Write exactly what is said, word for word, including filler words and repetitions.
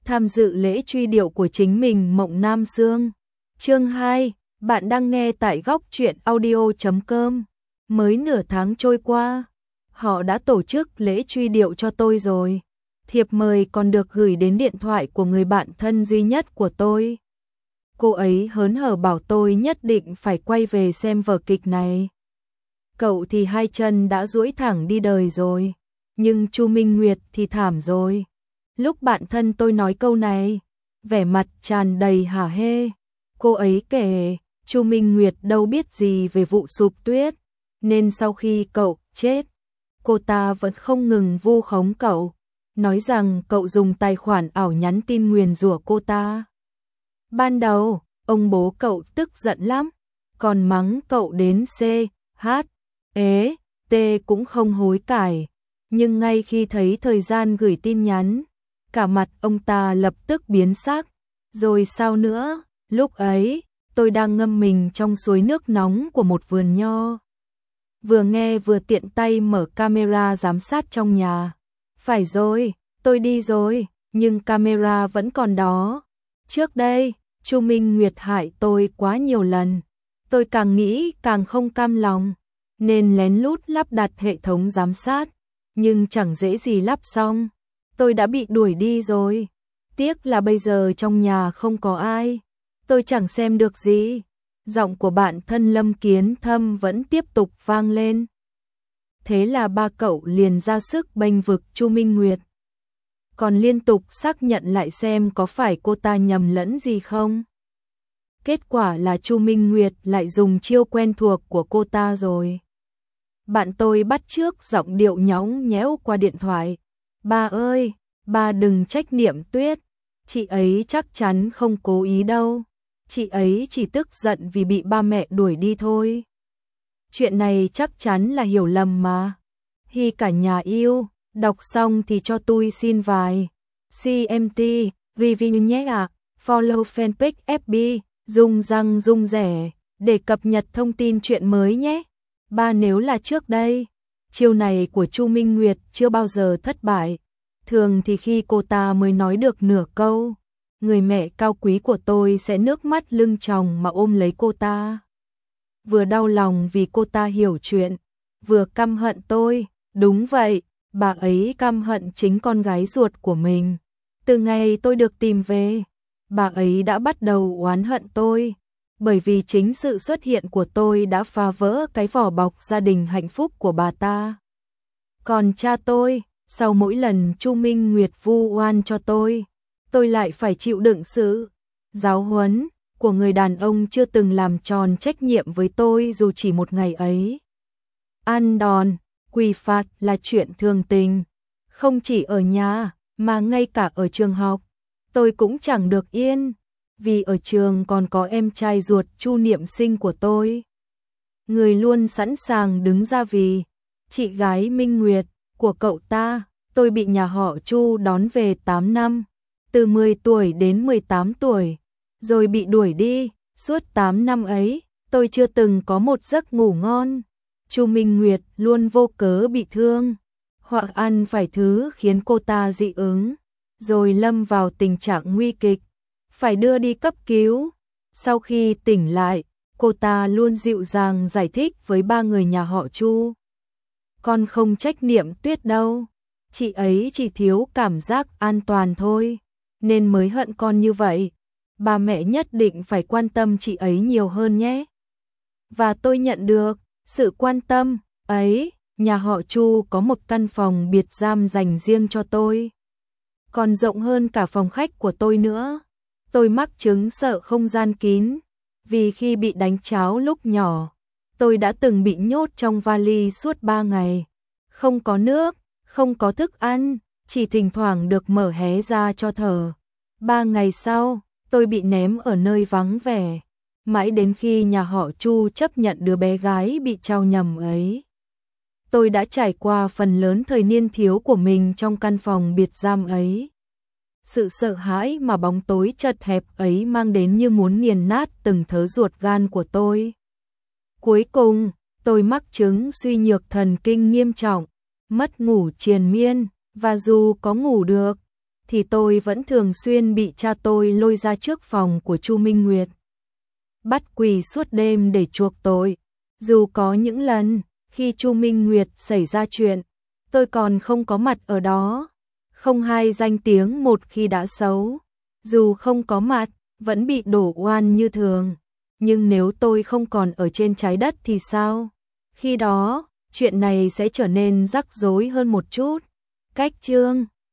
tham dự lễ truy điệu của chính mình Mộng Nam Sương. Chương hai, bạn đang nghe tại góc truyện audio chấm com. Mới nửa tháng trôi qua, họ đã tổ chức lễ truy điệu cho tôi rồi. Thiệp mời còn được gửi đến điện thoại của người bạn thân duy nhất của tôi. Cô ấy hớn hở bảo tôi nhất định phải quay về xem vở kịch này. Cậu thì hai chân đã duỗi thẳng đi đời rồi, nhưng Chu Minh Nguyệt thì thảm rồi. Lúc bạn thân tôi nói câu này, vẻ mặt tràn đầy hả hê. Cô ấy kể, Chu Minh Nguyệt đâu biết gì về vụ sụp tuyết, nên sau khi cậu chết, cô ta vẫn không ngừng vu khống cậu, nói rằng cậu dùng tài khoản ảo nhắn tin nguyền rủa cô ta. Ban đầu, ông bố cậu tức giận lắm, còn mắng cậu đến C, H, ế, T cũng không hối cải. Nhưng ngay khi thấy thời gian gửi tin nhắn, cả mặt ông ta lập tức biến sắc. Rồi sao nữa, lúc ấy, tôi đang ngâm mình trong suối nước nóng của một vườn nho. Vừa nghe vừa tiện tay mở camera giám sát trong nhà. Phải rồi, tôi đi rồi, nhưng camera vẫn còn đó. Trước đây, Chu Minh Nguyệt hại tôi quá nhiều lần. Tôi càng nghĩ càng không cam lòng, nên lén lút lắp đặt hệ thống giám sát. Nhưng chẳng dễ gì lắp xong, tôi đã bị đuổi đi rồi. Tiếc là bây giờ trong nhà không có ai, tôi chẳng xem được gì. Giọng của bạn thân Lâm Kiến Thâm vẫn tiếp tục vang lên. Thế là ba cậu liền ra sức bênh vực Chu Minh Nguyệt, còn liên tục xác nhận lại xem có phải cô ta nhầm lẫn gì không. Kết quả là Chu Minh Nguyệt lại dùng chiêu quen thuộc của cô ta rồi. Bạn tôi bắt chước giọng điệu nhõng nhẽo qua điện thoại. Ba ơi, ba đừng trách Niệm Tuyết, chị ấy chắc chắn không cố ý đâu. Chị ấy chỉ tức giận vì bị ba mẹ đuổi đi thôi. Chuyện này chắc chắn là hiểu lầm mà. Hi cả nhà yêu, đọc xong thì cho tôi xin vài xê em tê review nhé ạ. À. Follow fanpage ép bê, rung răng rung rẻ, để cập nhật thông tin chuyện mới nhé. Ba nếu là trước đây, chiêu này của Chu Minh Nguyệt chưa bao giờ thất bại. Thường thì khi cô ta mới nói được nửa câu, người mẹ cao quý của tôi sẽ nước mắt lưng tròng mà ôm lấy cô ta. Vừa đau lòng vì cô ta hiểu chuyện, vừa căm hận tôi. Đúng vậy, bà ấy căm hận chính con gái ruột của mình. Từ ngày tôi được tìm về, bà ấy đã bắt đầu oán hận tôi. Bởi vì chính sự xuất hiện của tôi đã phá vỡ cái vỏ bọc gia đình hạnh phúc của bà ta. Còn cha tôi, sau mỗi lần Chu Minh Nguyệt vu oan cho tôi, tôi lại phải chịu đựng sự giáo huấn của người đàn ông chưa từng làm tròn trách nhiệm với tôi dù chỉ một ngày ấy. Ăn đòn, quỳ phạt là chuyện thường tình, không chỉ ở nhà mà ngay cả ở trường học, tôi cũng chẳng được yên. Vì ở trường còn có em trai ruột Chu Niệm Sinh của tôi, người luôn sẵn sàng đứng ra vì chị gái Minh Nguyệt của cậu ta. Tôi bị nhà họ Chu đón về tám năm, từ mười tuổi đến mười tám tuổi, rồi bị đuổi đi. Suốt tám năm ấy, tôi chưa từng có một giấc ngủ ngon. Chu Minh Nguyệt luôn vô cớ bị thương, hoặc ăn phải thứ khiến cô ta dị ứng, rồi lâm vào tình trạng nguy kịch, phải đưa đi cấp cứu. Sau khi tỉnh lại, cô ta luôn dịu dàng giải thích với ba người nhà họ Chu. Con không trách Niệm Tuyết đâu, chị ấy chỉ thiếu cảm giác an toàn thôi, nên mới hận con như vậy. Ba mẹ nhất định phải quan tâm chị ấy nhiều hơn nhé. Và tôi nhận được sự quan tâm ấy. Nhà họ Chu có một căn phòng biệt giam dành riêng cho tôi, còn rộng hơn cả phòng khách của tôi nữa. Tôi mắc chứng sợ không gian kín, vì khi bị đánh tráo lúc nhỏ, tôi đã từng bị nhốt trong vali suốt ba ngày. Không có nước, không có thức ăn, chỉ thỉnh thoảng được mở hé ra cho thở. Ba ngày sau, tôi bị ném ở nơi vắng vẻ, mãi đến khi nhà họ Chu chấp nhận đứa bé gái bị trao nhầm ấy. Tôi đã trải qua phần lớn thời niên thiếu của mình trong căn phòng biệt giam ấy. Sự sợ hãi mà bóng tối chật hẹp ấy mang đến như muốn nghiền nát từng thớ ruột gan của tôi. Cuối cùng, tôi mắc chứng suy nhược thần kinh nghiêm trọng, mất ngủ triền miên, và dù có ngủ được, thì tôi vẫn thường xuyên bị cha tôi lôi ra trước phòng của Chu Minh Nguyệt, bắt quỳ suốt đêm để chuộc tội. Dù có những lần khi Chu Minh Nguyệt xảy ra chuyện, tôi còn không có mặt ở đó, không hay danh tiếng một khi đã xấu, dù không có mặt, vẫn bị đổ oan như thường. Nhưng nếu tôi không còn ở trên trái đất thì sao? Khi đó, chuyện này sẽ trở nên rắc rối hơn một chút. Cách chương